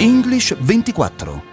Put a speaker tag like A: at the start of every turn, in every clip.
A: English 24.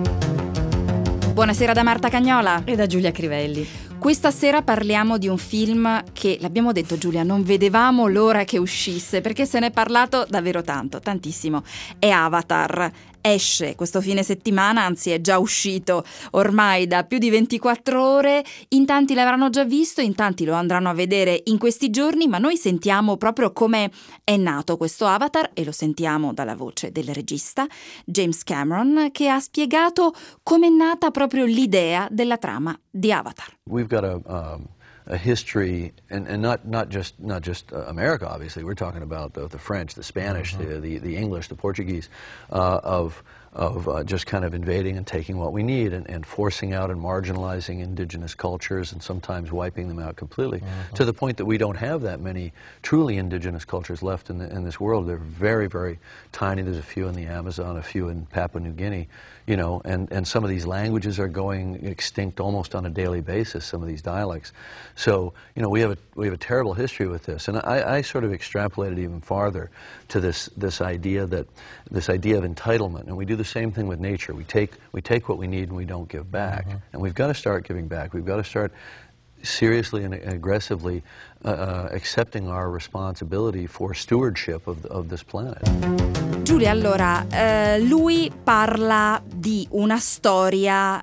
B: Buonasera da Marta Cagnola
C: e da Giulia Crivelli.
B: Questa sera parliamo di un film che, l'abbiamo detto Giulia, non vedevamo l'ora che uscisse, perché se ne è parlato davvero tanto, tantissimo. È Avatar. Esce questo fine settimana, anzi è già uscito ormai da più di 24 ore, in tanti l'avranno già visto, in tanti lo andranno a vedere in questi giorni, ma noi sentiamo proprio come è nato questo Avatar e lo sentiamo dalla voce del regista James Cameron, che ha spiegato come è nata proprio l'idea della trama di Avatar.
D: We've got a history, and not just America. Obviously, we're talking about the French, the Spanish, the English, the Portuguese, of just kind of invading and taking what we need and forcing out and marginalizing indigenous cultures and sometimes wiping them out completely, to the point that we don't have that many truly indigenous cultures left in this world. They're very, very tiny. There's a few in the Amazon, a few in Papua New Guinea, you know, and some of these languages are going extinct almost on a daily basis, some of these dialects. So, you know, we have a terrible history with this, and I sort of extrapolated even farther to this idea of entitlement, and we do the same thing with nature. We take what we need and we don't give back, and we've got to start giving back. We've got to start seriously and aggressively accepting our responsibility for stewardship of this planet.
B: Giulia, allora, lui parla di una storia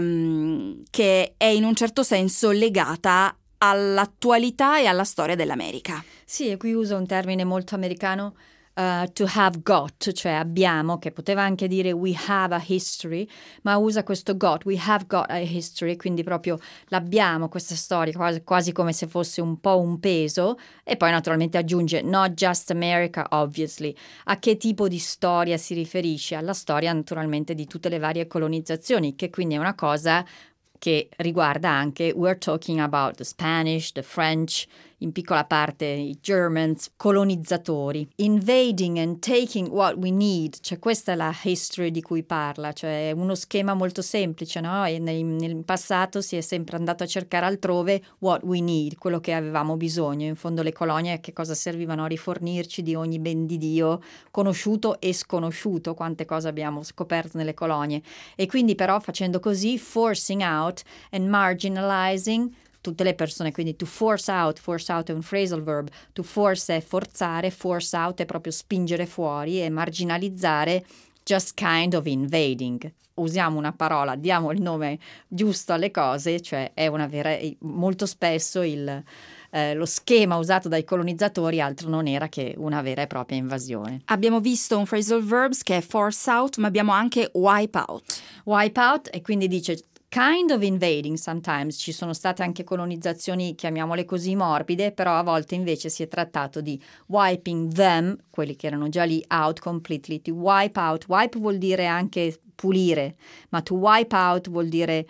B: che è in un certo senso legata all'attualità e alla storia dell'America.
C: Sì, e qui usa un termine molto americano, to have got, cioè abbiamo, che poteva anche dire we have a history, ma usa questo got, we have got a history, quindi proprio l'abbiamo questa storia, quasi come se fosse un po' un peso, e poi naturalmente aggiunge not just America, obviously. A che tipo di storia si riferisce? Alla storia naturalmente di tutte le varie colonizzazioni, che quindi è una cosa che riguarda anche, we're talking about the Spanish, the French, in piccola parte i Germans, colonizzatori. Invading and taking what we need, cioè questa è la history di cui parla, cioè uno schema molto semplice, no? E nel passato si è sempre andato a cercare altrove what we need, quello che avevamo bisogno. In fondo le colonie che cosa servivano? A rifornirci di ogni ben di Dio, conosciuto e sconosciuto, quante cose abbiamo scoperto nelle colonie. E quindi però facendo così, forcing out and marginalizing tutte le persone, quindi to force out è un phrasal verb, to force è forzare, force out è proprio spingere fuori e marginalizzare, just kind of invading. Usiamo una parola, diamo il nome giusto alle cose, cioè è una vera, molto spesso lo schema usato dai colonizzatori altro non era che una vera e propria invasione.
B: Abbiamo visto un phrasal verbs che è force out, ma abbiamo anche wipe out.
C: Wipe out, e quindi dice kind of invading sometimes, ci sono state anche colonizzazioni, chiamiamole così, morbide, però a volte invece si è trattato di wiping them, quelli che erano già lì, out completely, to wipe out. Wipe vuol dire anche pulire, ma to wipe out vuol dire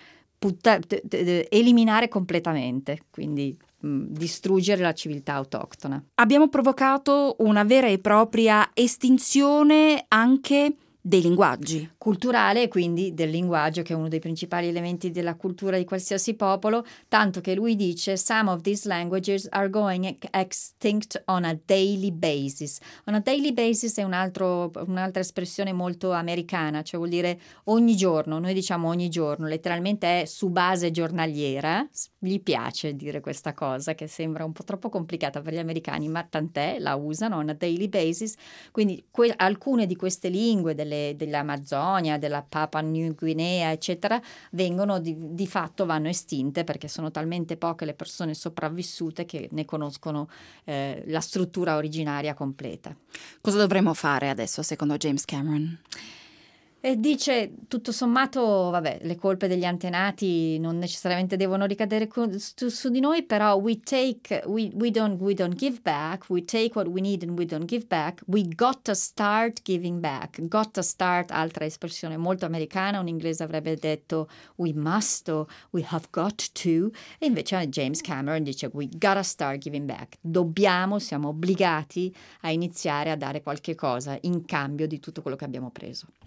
C: eliminare completamente, quindi distruggere la civiltà autoctona.
B: Abbiamo provocato una vera e propria estinzione anche dei linguaggi.
C: Culturale, quindi del linguaggio, che è uno dei principali elementi della cultura di qualsiasi popolo, tanto che lui dice some of these languages are going extinct on a daily basis. On a daily basis è un'altra espressione molto americana, cioè vuol dire ogni giorno, noi diciamo ogni giorno, letteralmente è su base giornaliera. Gli piace dire questa cosa che sembra un po' troppo complicata per gli americani, ma tant'è, la usano on a daily basis, quindi alcune di queste lingue dell'Amazzonia, della Papua New Guinea, eccetera, vengono di fatto vanno estinte perché sono talmente poche le persone sopravvissute che ne conoscono la struttura originaria completa.
B: Cosa dovremmo fare adesso secondo James Cameron?
C: E dice, tutto sommato, vabbè, le colpe degli antenati non necessariamente devono ricadere su di noi, però we don't give back, we take what we need and we don't give back, we got to start giving back. Got to start, altra espressione molto americana, un inglese avrebbe detto we must o we have got to, e invece James Cameron dice we gotta start giving back. Siamo obbligati a iniziare a dare qualche cosa in cambio di tutto quello che abbiamo preso.
B: Un film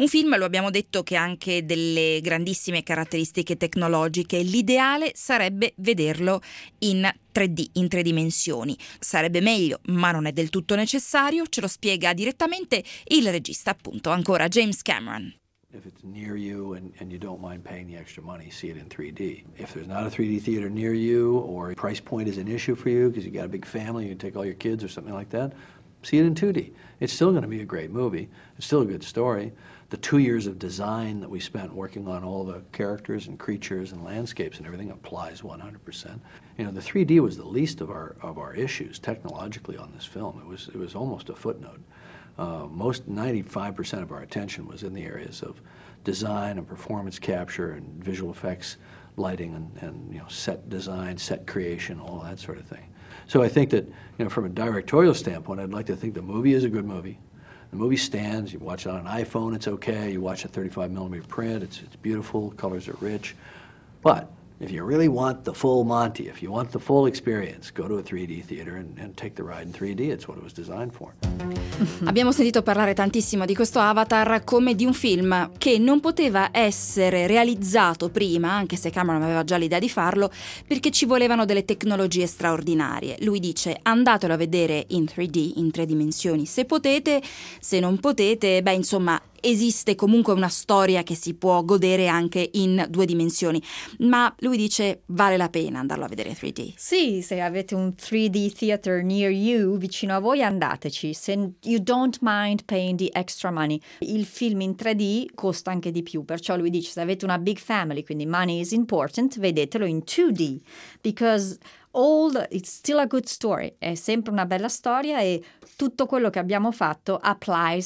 B: lo abbiamo detto, che ha anche delle grandissime caratteristiche tecnologiche. L'ideale sarebbe vederlo in 3D, in 3 dimensioni. Sarebbe meglio, ma non è del tutto necessario, ce lo spiega direttamente il regista, appunto, ancora James Cameron.
D: If it's near you and you don't mind paying the extra money, see it in 3D. If there's not a 3D theater near you, or price point is an issue for you because you got a big family, you can take all your kids or something like that, see it in 2D. It's still going to be a great movie. It's still a good story. The 2 years of design that we spent working on all the characters and creatures and landscapes and everything applies 100%. You know, the 3D was the least of our issues technologically on this film. It was almost a footnote. Most 95% of our attention was in the areas of design and performance capture and visual effects, lighting and you know, set design, set creation, all that sort of thing. So I think that, you know, from a directorial standpoint, I'd like to think the movie is a good movie. The movie stands. You watch it on an iPhone, it's okay. You watch a 35 millimeter print, it's beautiful, colors are rich. But if you really want the full Monty, if you want the full experience, go to a 3D theater and take the ride in 3D. It's what it was designed for.
B: Abbiamo sentito parlare tantissimo di questo Avatar come di un film che non poteva essere realizzato prima, anche se Cameron aveva già l'idea di farlo, perché ci volevano delle tecnologie straordinarie. Lui dice: andatelo a vedere in 3D, in 3 dimensioni se potete, se non potete, beh, insomma, esiste comunque una storia che si può godere anche in 2 dimensioni, ma lui dice vale la pena andarlo a vedere in 3D.
C: Sì, se avete un 3D theater near you, vicino a voi, andateci. Se you don't mind paying the extra money. Il film in 3D costa anche di più, perciò lui dice se avete una big family, quindi money is important, vedetelo in 2D, because it's still a good story, è sempre una bella storia e tutto quello che abbiamo fatto applies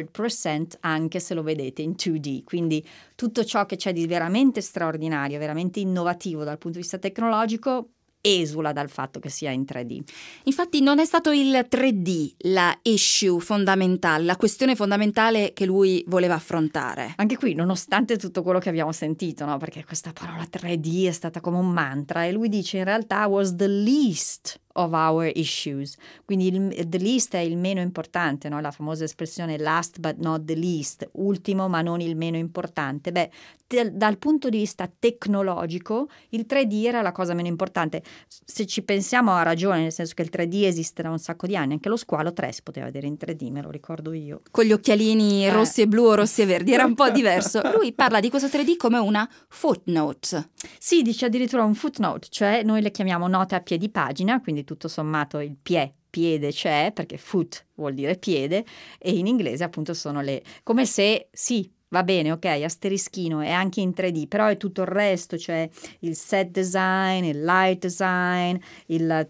C: 100% anche se lo vedete in 2D, quindi tutto ciò che c'è di veramente straordinario, veramente innovativo dal punto di vista tecnologico esula dal fatto che sia in 3D.
B: Infatti non è stato il 3D la issue fondamentale, la questione fondamentale che lui voleva affrontare.
C: Anche qui, nonostante tutto quello che abbiamo sentito, no? Perché questa parola 3D è stata come un mantra e lui dice in realtà was the least of our issues, quindi the least è il meno importante, no? La famosa espressione last but not the least, ultimo ma non il meno importante. Beh, dal punto di vista tecnologico il 3D era la cosa meno importante. Se ci pensiamo ha ragione, nel senso che il 3D esiste da un sacco di anni, anche lo Squalo 3 si poteva vedere in 3D, me lo ricordo io.
B: Con gli occhialini rossi e blu o rossi e verdi, era un po' diverso. Lui parla di questo 3D come una footnote.
C: Sì, dice addirittura un footnote, cioè noi le chiamiamo note a piedi pagina, quindi tutto sommato il piede c'è, perché foot vuol dire piede, e in inglese appunto sono le, come se, sì, va bene, ok, asterischino, è anche in 3D, però è tutto il resto, cioè il set design, il light design, il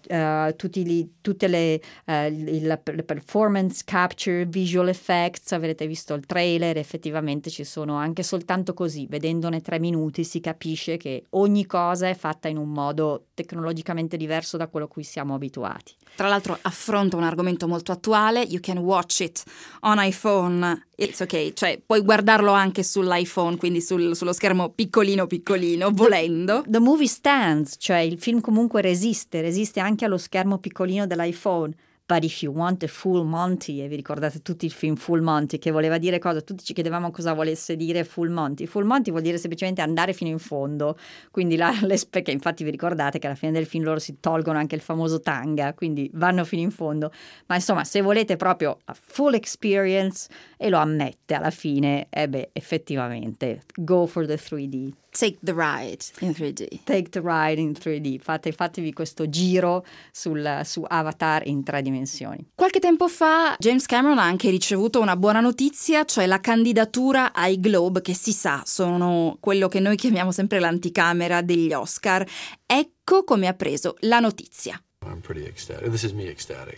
C: performance capture, visual effects. Avrete visto il trailer, effettivamente ci sono anche soltanto così, vedendone 3 minuti si capisce che ogni cosa è fatta in un modo tecnologicamente diverso da quello a cui siamo abituati.
B: Tra l'altro affronta un argomento molto attuale, you can watch it on iPhone, it's ok, cioè puoi guardarlo anche sull'iPhone, quindi sullo schermo piccolino, volendo.
C: The movie stands, cioè il film comunque resiste anche allo schermo piccolino dell'iPhone. But if you want a full Monty, e vi ricordate tutti il film Full Monty, che voleva dire cosa? Tutti ci chiedevamo cosa volesse dire Full Monty. Full Monty vuol dire semplicemente andare fino in fondo, quindi perché infatti vi ricordate che alla fine del film loro si tolgono anche il famoso tanga, quindi vanno fino in fondo. Ma insomma, se volete proprio a full experience, e lo ammette alla fine, effettivamente, go for the 3D.
B: Take the ride in 3D.
C: Take the ride in 3D. Fatevi questo giro su Avatar in 3 dimensioni.
B: Qualche tempo fa James Cameron ha anche ricevuto una buona notizia, cioè la candidatura ai Globe, che si sa sono quello che noi chiamiamo sempre l'anticamera degli Oscar. Ecco come ha preso la notizia.
D: I'm pretty ecstatic. This is me ecstatic.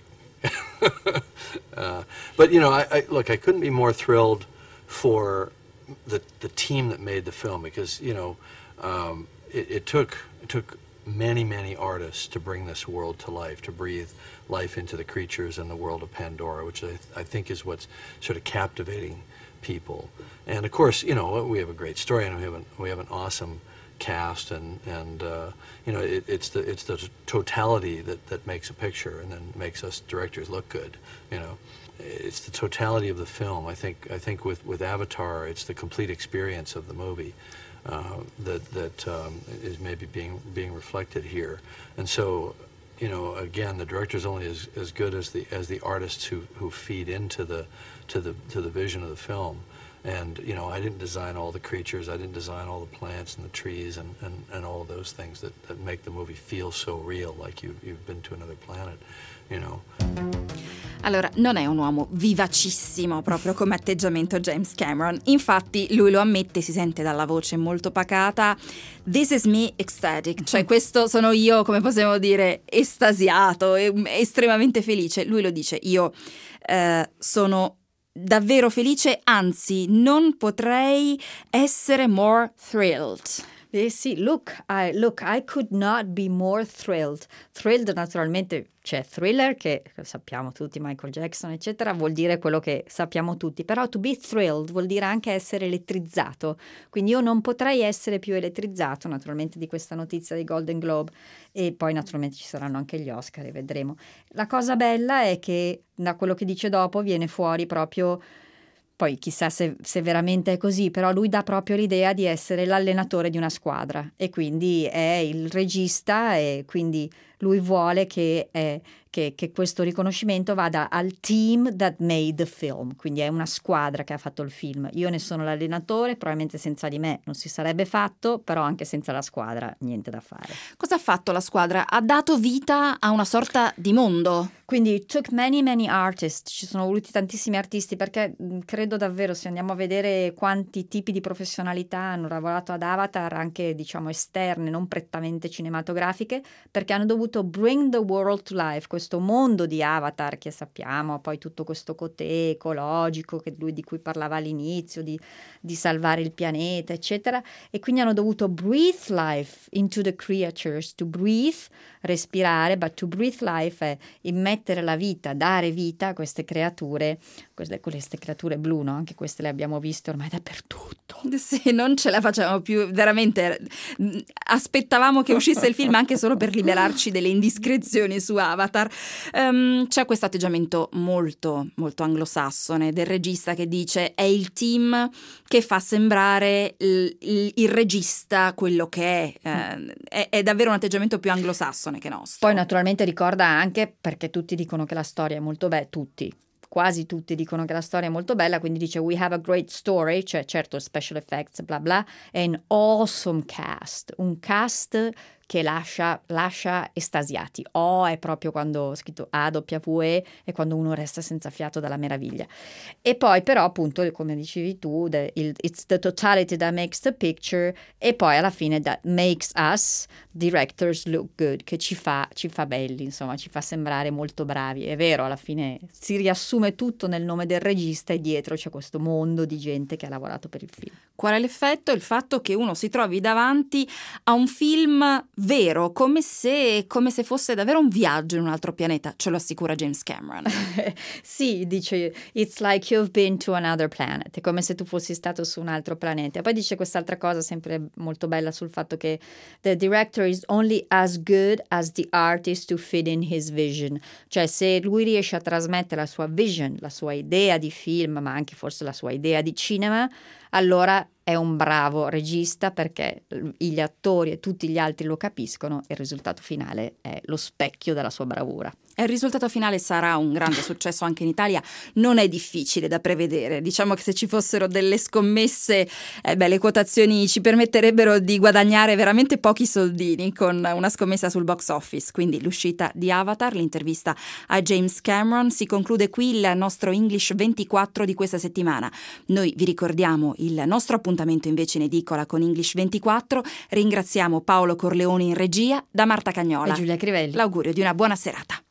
D: But you know, I couldn't be more thrilled for the team that made the film, because you know it took many artists to bring this world to life, to breathe life into the creatures and the world of Pandora, which I think is what's sort of captivating people. And of course, you know, we have a great story and we have an awesome cast and you know, it's the totality that makes a picture and then makes us directors look good. You know, it's the totality of the film. I think with Avatar, it's the complete experience of the movie that is maybe being reflected here. And so, you know, again, the director's only as good as the artists who feed into the vision of the film. And, you know, I didn't design all the creatures, I didn't design all the plants and the trees and all of those things that make the movie feel so real, like you've been to another planet, you know.
B: Allora, non è un uomo vivacissimo proprio come atteggiamento James Cameron. Infatti, lui lo ammette, si sente dalla voce molto pacata. This is me ecstatic, cioè questo sono io, come possiamo dire, estasiato, estremamente felice. Lui lo dice, io sono davvero felice, anzi non potrei essere more thrilled.
C: Sì, look, I could not be more thrilled. Thrilled naturalmente, c'è thriller che sappiamo tutti, Michael Jackson eccetera, vuol dire quello che sappiamo tutti, però to be thrilled vuol dire anche essere elettrizzato, quindi io non potrei essere più elettrizzato naturalmente di questa notizia dei Golden Globe, e poi naturalmente ci saranno anche gli Oscar e vedremo. La cosa bella è che da quello che dice dopo viene fuori proprio, poi chissà se veramente è così, però lui dà proprio l'idea di essere l'allenatore di una squadra e quindi è il regista, e quindi lui vuole che questo riconoscimento vada al team that made the film, quindi è una squadra che ha fatto il film. Io ne sono l'allenatore, probabilmente senza di me non si sarebbe fatto, però anche senza la squadra niente da fare.
B: Cosa ha fatto la squadra? Ha dato vita a una sorta di mondo.
C: Quindi it took many artists, ci sono voluti tantissimi artisti, perché credo davvero, se andiamo a vedere quanti tipi di professionalità hanno lavorato ad Avatar, anche diciamo esterne, non prettamente cinematografiche, perché hanno dovuto bring the world to life, questo mondo di Avatar che sappiamo, poi tutto questo côté ecologico che lui, di cui parlava all'inizio, di salvare il pianeta eccetera, e quindi hanno dovuto breathe life into the creatures, to breathe, respirare, but to breathe life è immettere la vita, dare vita a queste creature, queste creature blu, no? Anche queste le abbiamo viste ormai dappertutto.
B: Sì, non ce la facciamo più, veramente aspettavamo che uscisse il film anche solo per liberarci delle indiscrezioni su Avatar. C'è questo atteggiamento molto molto anglosassone del regista che dice è il team che fa sembrare il regista quello che è davvero un atteggiamento più anglosassone che nostro.
C: Poi naturalmente ricorda anche, perché tutti dicono che la storia è molto bella, quasi tutti dicono che la storia è molto bella, quindi dice we have a great story, cioè certo special effects bla bla, e an awesome cast, un cast che lascia estasiati. È proprio quando ho scritto AWE, è quando uno resta senza fiato dalla meraviglia. E poi però appunto, come dicevi tu, it's the totality that makes the picture, e poi alla fine that makes us directors look good, che ci fa belli, insomma ci fa sembrare molto bravi. È vero, alla fine si riassume tutto nel nome del regista e dietro c'è questo mondo di gente che ha lavorato per il film.
B: Qual è l'effetto? Il fatto che uno si trovi davanti a un film vero, come se fosse davvero un viaggio in un altro pianeta, ce lo assicura James Cameron.
C: Sì, dice it's like you've been to another planet, è come se tu fossi stato su un altro pianeta. Poi dice quest'altra cosa sempre molto bella sul fatto che the director is only as good as the artist to fit in his vision, cioè se lui riesce a trasmettere la sua vision, la sua idea di film, ma anche forse la sua idea di cinema, allora è un bravo regista, perché gli attori e tutti gli altri lo capiscono e il risultato finale è lo specchio della sua bravura.
B: E il risultato finale sarà un grande successo anche in Italia, non è difficile da prevedere. Diciamo che se ci fossero delle scommesse, le quotazioni ci permetterebbero di guadagnare veramente pochi soldini con una scommessa sul box office. Quindi l'uscita di Avatar, l'intervista a James Cameron, si conclude qui il nostro English 24 di questa settimana. Noi vi ricordiamo il nostro appuntamento invece in edicola con English 24. Ringraziamo Paolo Corleoni in regia, da Marta Cagnola
C: e Giulia Crivelli.
B: l'augurio di una buona serata.